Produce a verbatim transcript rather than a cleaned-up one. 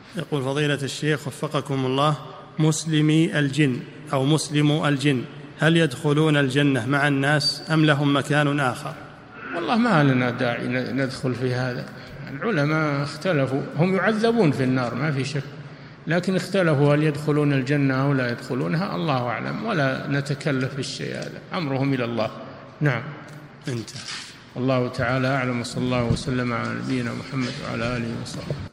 يقول فضيلة الشيخ وفقكم الله، مسلمي الجن أو مسلم الجن هل يدخلون الجنة مع الناس أم لهم مكان آخر؟ والله ما لنا داعي ندخل في هذا. العلماء اختلفوا، هم يعذبون في النار ما في شك، لكن اختلفوا هل يدخلون الجنة أو لا يدخلونها، الله أعلم، ولا نتكلف بالشيء هذا، أمرهم إلى الله. نعم. انت الله تعالى أعلم، وصلى الله وسلم على نبينا محمد وعلى آله وصحبه.